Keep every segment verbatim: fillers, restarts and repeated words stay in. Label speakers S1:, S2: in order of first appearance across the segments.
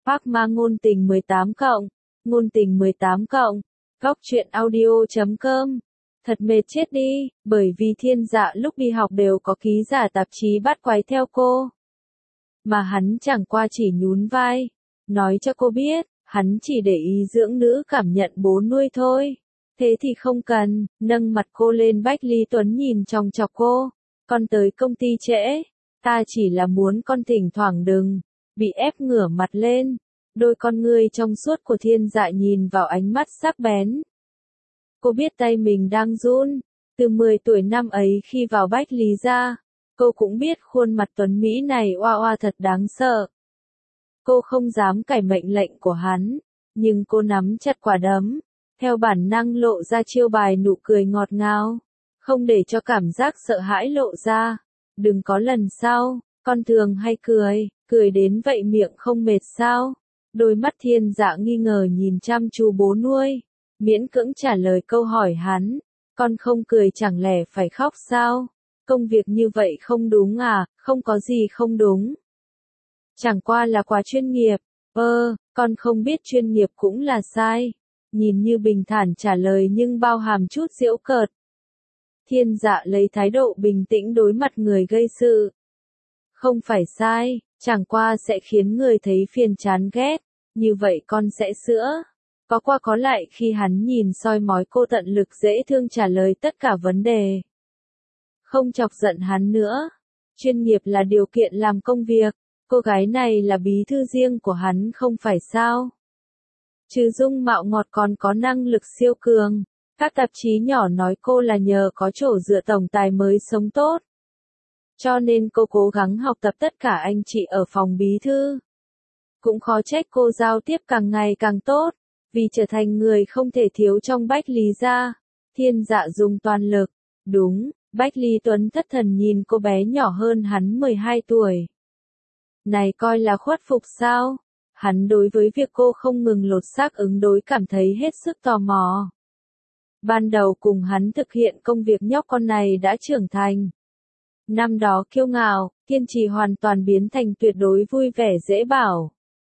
S1: Phác Ma ngôn tình mười tám cộng, ngôn tình mười tám cộng, góc truyện audio chấm com. Thật mệt chết đi, bởi vì Thiên Dạ lúc đi học đều có ký giả tạp chí bắt quái theo cô. Mà hắn chẳng qua chỉ nhún vai, nói cho cô biết, hắn chỉ để ý dưỡng nữ cảm nhận bố nuôi thôi. Thế thì không cần, nâng mặt cô lên. Bách Lý Tuấn nhìn chòng chọc cô, con tới công ty trễ, ta chỉ là muốn con thỉnh thoảng đừng bị ép ngửa mặt lên. Đôi con ngươi trong suốt của Thiên Dạ nhìn vào ánh mắt sắc bén. Cô biết tay mình đang run, từ mười tuổi năm ấy khi vào Bách Lý gia, cô cũng biết khuôn mặt tuấn Mỹ này oa oa thật đáng sợ. Cô không dám cải mệnh lệnh của hắn, nhưng cô nắm chặt quả đấm, theo bản năng lộ ra chiêu bài nụ cười ngọt ngào, không để cho cảm giác sợ hãi lộ ra. Đừng có lần sau, con thường hay cười, cười đến vậy miệng không mệt sao? Đôi mắt Thiên Dạ nghi ngờ nhìn chăm chú bố nuôi, miễn cưỡng trả lời câu hỏi hắn, con không cười chẳng lẽ phải khóc sao? Công việc như vậy không đúng à? Không có gì không đúng. Chẳng qua là quá chuyên nghiệp. Ơ, con không biết chuyên nghiệp cũng là sai. Nhìn như bình thản trả lời nhưng bao hàm chút giễu cợt. Thiên Dạ lấy thái độ bình tĩnh đối mặt người gây sự. Không phải sai, chẳng qua sẽ khiến người thấy phiền chán ghét, như vậy con sẽ sửa. Có qua có lại khi hắn nhìn soi mói cô tận lực dễ thương trả lời tất cả vấn đề. Không chọc giận hắn nữa. Chuyên nghiệp là điều kiện làm công việc, cô gái này là bí thư riêng của hắn không phải sao? Trừ dung mạo ngọt còn có năng lực siêu cường, các tạp chí nhỏ nói cô là nhờ có chỗ dựa tổng tài mới sống tốt. Cho nên cô cố gắng học tập tất cả anh chị ở phòng bí thư. Cũng khó trách cô giao tiếp càng ngày càng tốt, vì trở thành người không thể thiếu trong Bách Lý gia. Thiên Dạ dùng toàn lực. Đúng, Bách Lý Tuấn thất thần nhìn cô bé nhỏ hơn hắn mười hai tuổi. Này coi là khuất phục sao? Hắn đối với việc cô không ngừng lột xác ứng đối cảm thấy hết sức tò mò. Ban đầu cùng hắn thực hiện công việc nhóc con này đã trưởng thành. Năm đó kiêu ngạo, kiên trì hoàn toàn biến thành tuyệt đối vui vẻ dễ bảo.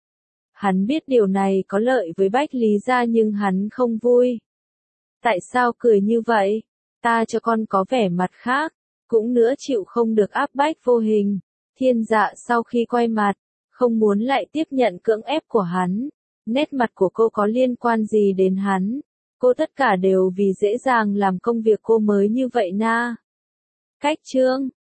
S1: Hắn biết điều này có lợi với Bách Lý gia nhưng hắn không vui. Tại sao cười như vậy? Ta cho con có vẻ mặt khác, cũng nữa chịu không được áp bách vô hình. Thiên Dạ sau khi quay mặt, không muốn lại tiếp nhận cưỡng ép của hắn. Nét mặt của cô có liên quan gì đến hắn? Cô tất cả đều vì dễ dàng làm công việc cô mới như vậy na. Cách chương